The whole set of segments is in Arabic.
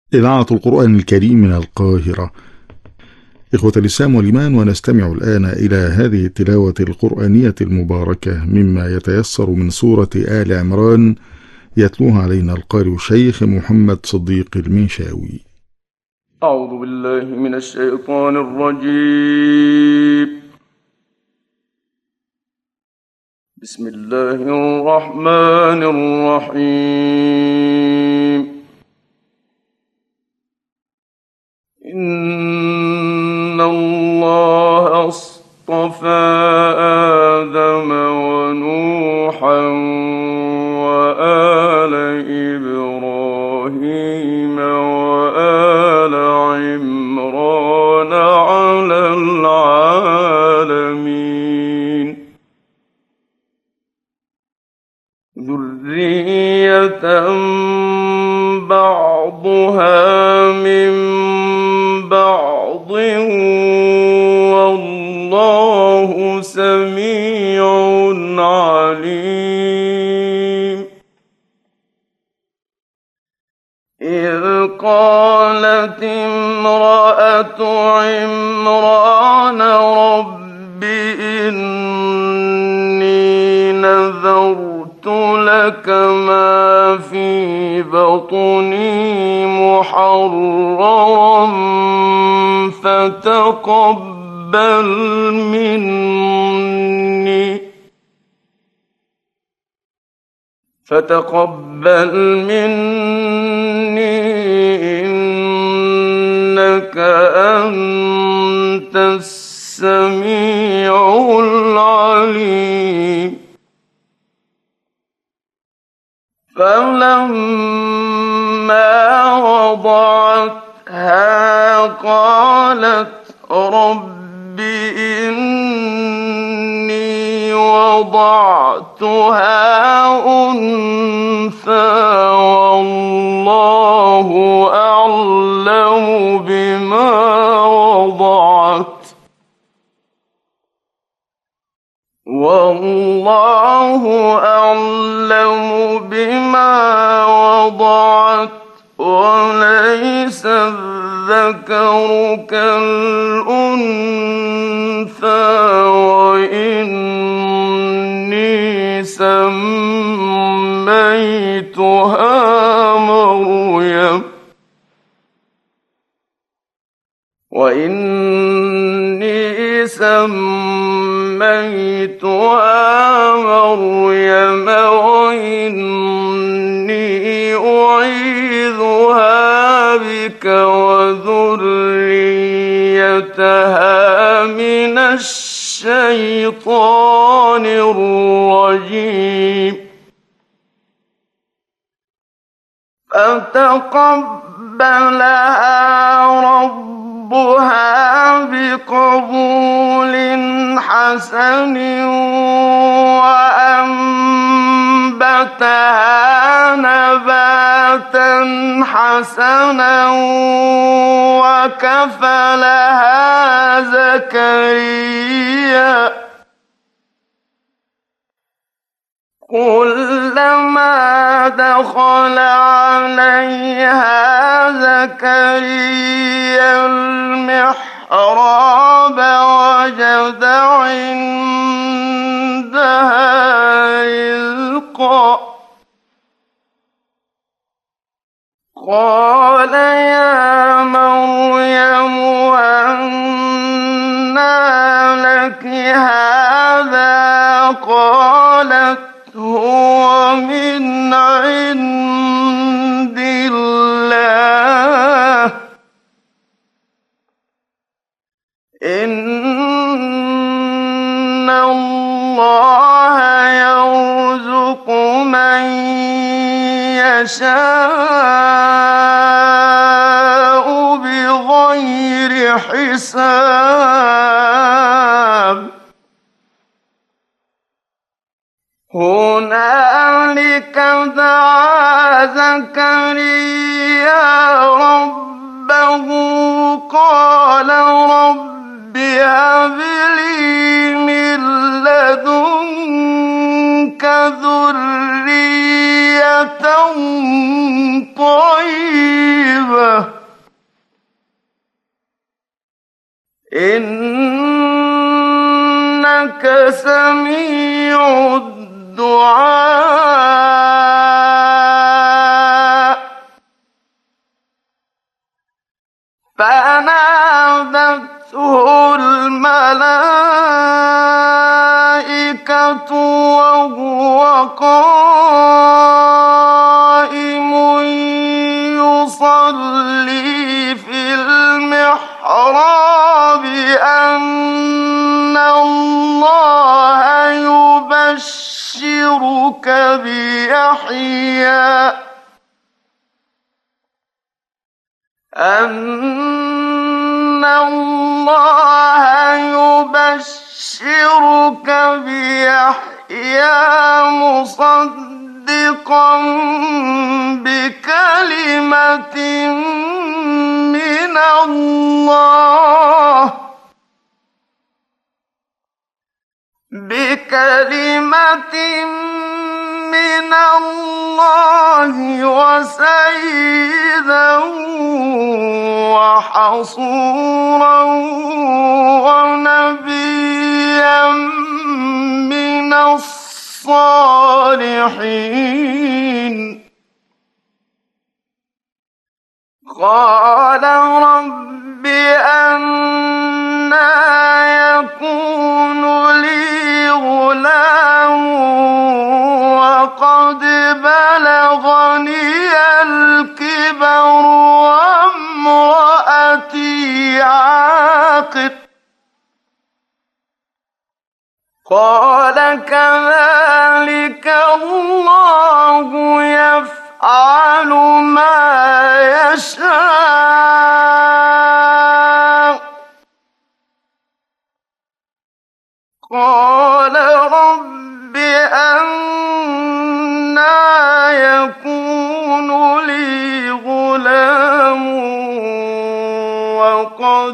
إذاعة القرآن الكريم من القاهرة. إخوة الإسلام والإيمان، ونستمع الآن إلى هذه التلاوة القرآنية المباركة مما يتيسر من سورة آل عمران، يتلوها علينا القارئ الشيخ محمد صديق المنشاوي. أعوذ بالله من الشيطان الرجيم. بسم الله الرحمن الرحيم. إن الله اصطفى آدم ونوحا وآل إبراهيم وآل عمران على العالمين، ذرية بعضها من بعض، والله سميع عليم. إذ قالت امرأة عمران رب إني نذرت لك ما في بطني محررا فتقبل مني إنك أنت السميع العليم. فلما وضعتها قالت رب إني وضعتها أنثى والله أعلم بما وضعت وليس الذكر كالأنثى وإني سميتها مريم وإني أعيذها بك وذريتها من الشيطان الرجيم. فتقبلها ربها بقبول حسن وأنبتها نباتا حسنا وكفلها زكريا. كلما دخل عليها زكريا المحراب وجد عندها رزقا قال يا مريم أنى لك هذا قالت هو من عند الله إن الله يرزق من يشاء بغير حساب. هنالك دعا زكريا ربه قال رب هب لي من لدنك ذرية طيبة إنك سميع الدعاء فنادته الملائكة وهو قائم يصلي في المحراب أن الله يبشرك بيحيى أن الله يبشرك بيحيى مصدقا بكلمة من الله وسيدا وحصورا ونبيا من الصالحين قال رب أنى يكون لي غلام وقد بلغني الكبر وامرأتي عاقر قال كذلك الله يفعل ما يشاء قال رب أنى يكون لي غلام وقد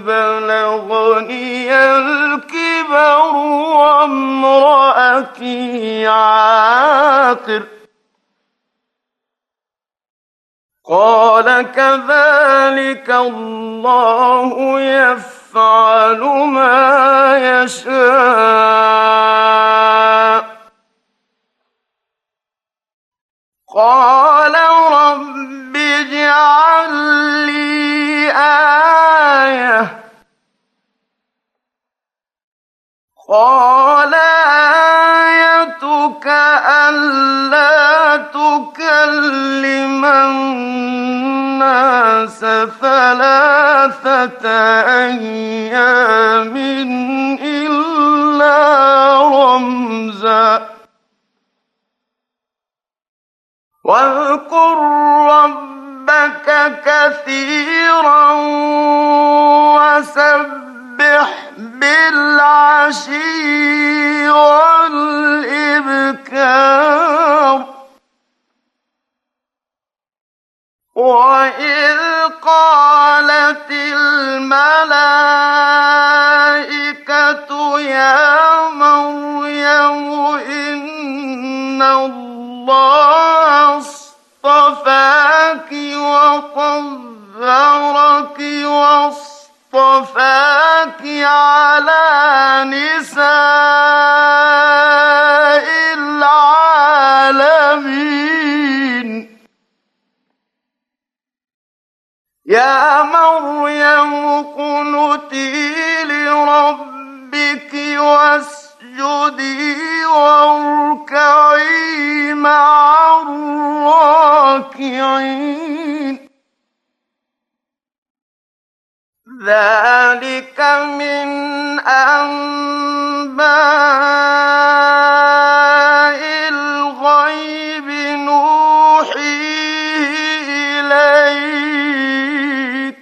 بلغني الكبر وامرأتي عاقر قال كذلك الله يفعل ما يشاء قال رب اجعل لي آية قال آيتك ألا تكلم الناس ثلاثة أيام إلا رمزا واذكر ربك كثيرا وسبح بالعشي والإبكار وإذ قالت الملائكة يا مريم إن الله اصطفاك وطهرك واصطفاك على نساء العالمين يا مريم اقنتي لربك واسجدي واركعي مع الراكعين ذلك من أنباء الغيب نوحيه إليك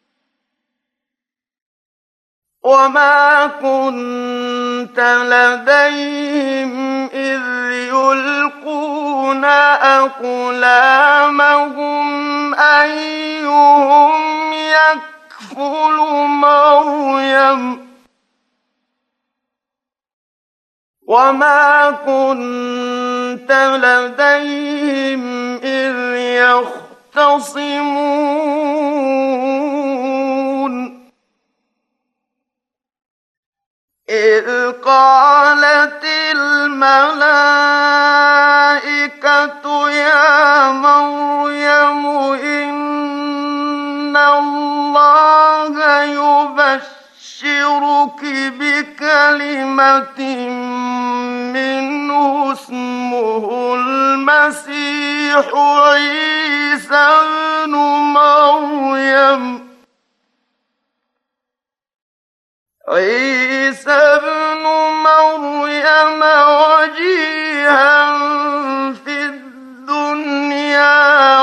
وما كنت لديهم إذ يلقون أقلامهم أيهم يكفل مريم وما كنت لديهم إذ يختصمون إذ قالت الملائكة يا مريم إن الله يبشرك بكلمة منه اسمه المسيح عيسى ابن مريم وجيها في الدنيا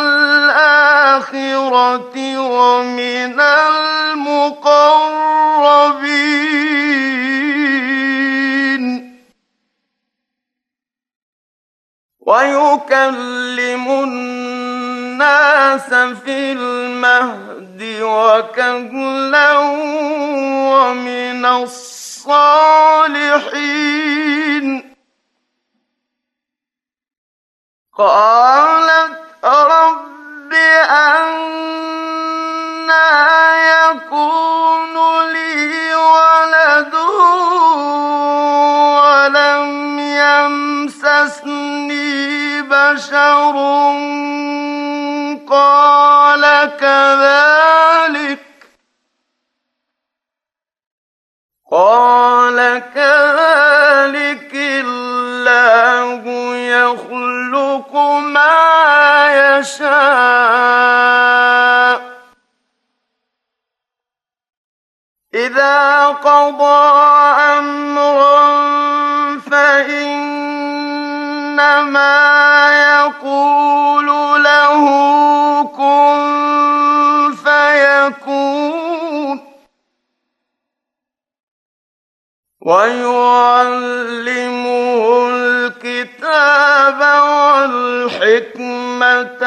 والآخرة ومن المقربين ويكلم الناس في المهد وكهلا ومن الصالحين قالت رب أنى يكون لي ولد ولم يمسسني بشر قال كذلك الله يخلق ما يشاء إذا قضى أمرا فإنما يقول له كن فيكون ويعلمه الكتاب والحكمة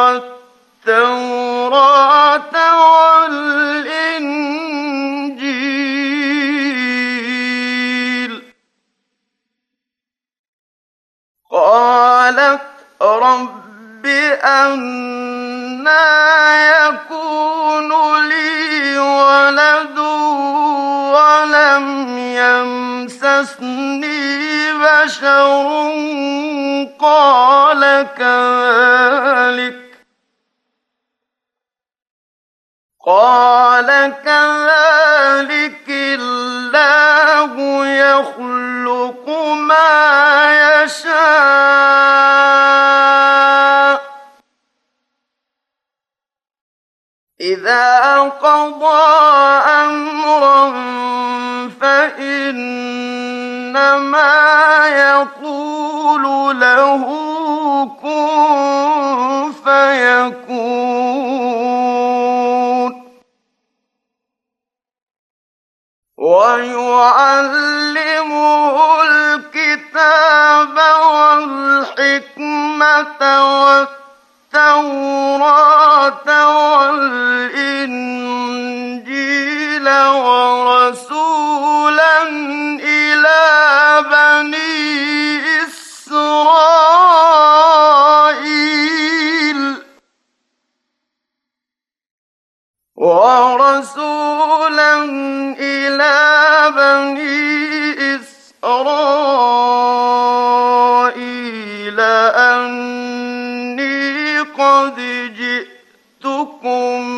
والتوراة والإنجيل قالت رب أنى يكون لي ولد ولم يمسسني بشر قال كذلك الله يخلق ما يشاء إذا قضى أمرا فإنما يقول له كن فيكون ويعلمه الكتاب والحكمة والتوراة والإنجيل ورسولا إلى بني إسرائيل أني قد جئتكم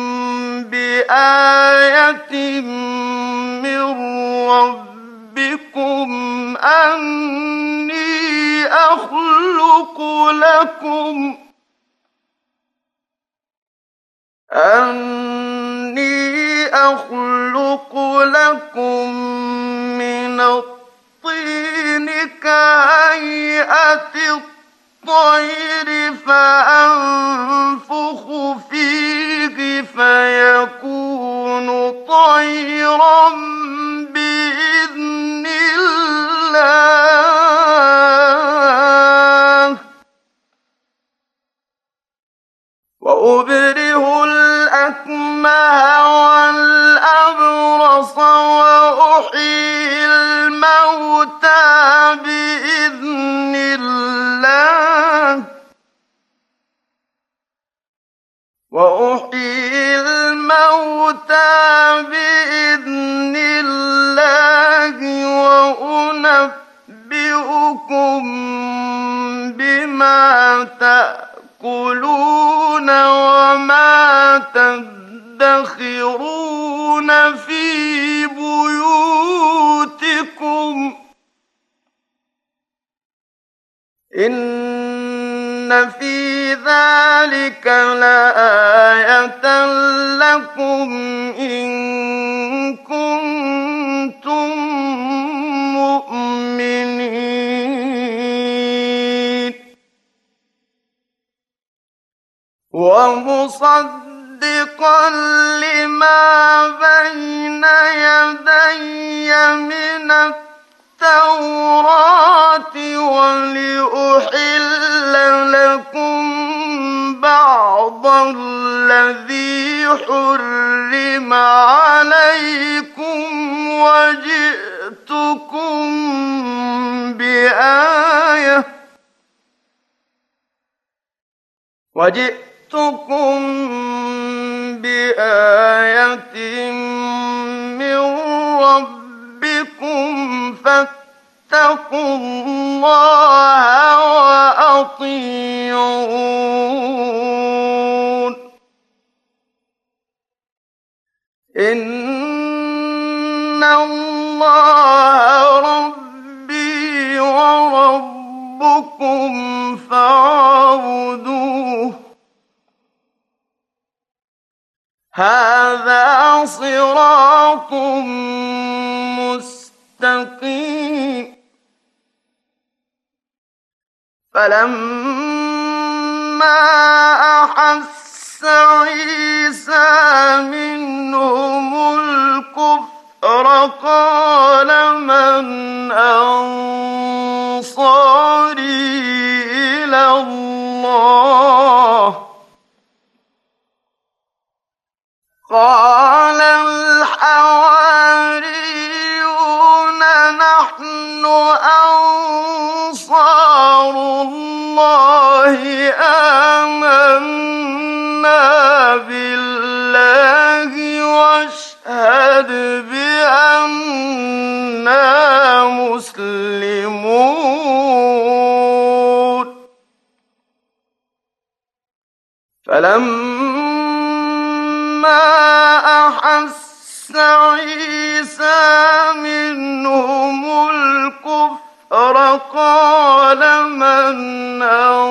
بآية من ربكم أني أخلق لكم من الطين كهيئة الطير فأنفخ فيه فيكون طيرا بإذن الله وأبرئ الأكمه والأبرص وأحيي الموتى بإذن الله تدخرون في بيوتكم إن في ذلك لآية لكم إن كنتم مؤمنين ومصدقا لما بين يدي من التوراة ولأحل لكم بعض الذي حرم عليكم وجئتكم بآية من ربكم فاتقوا الله وأطيعون إن الله ربي وربكم فاعبدوه هذا صراط مستقيم فلما أحس عيسى منهم الكفر قال من أنصاري إلى الله قال الحواريون نحن أنصار الله آمنا بالله واشهد بأننا مسلمون فلما أحس عيسى منهم الكفر قال من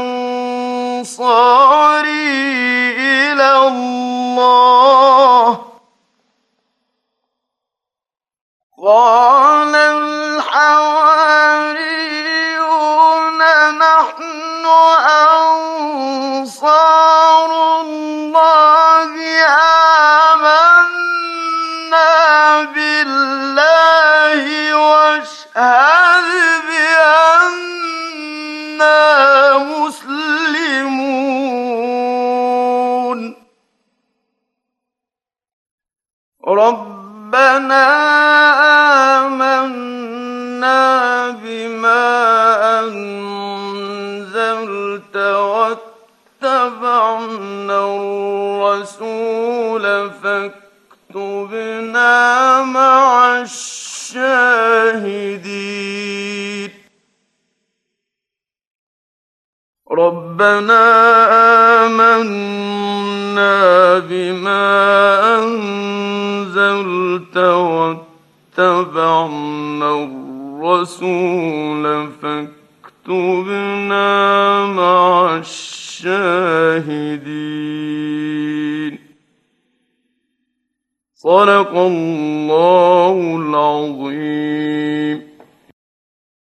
أنصاري إلى الله قال الحواريون نحن أنصار الله آمنا بالله واشهد بأننا مسلمون ربنا آمنا بما أنزلت واتبعنا الرسول فاكتبنا مع الشاهدين ربنا آمنا بما أنزلت واتبعنا الرسول فاكتبنا مع الشاهدين صدق الله العظيم.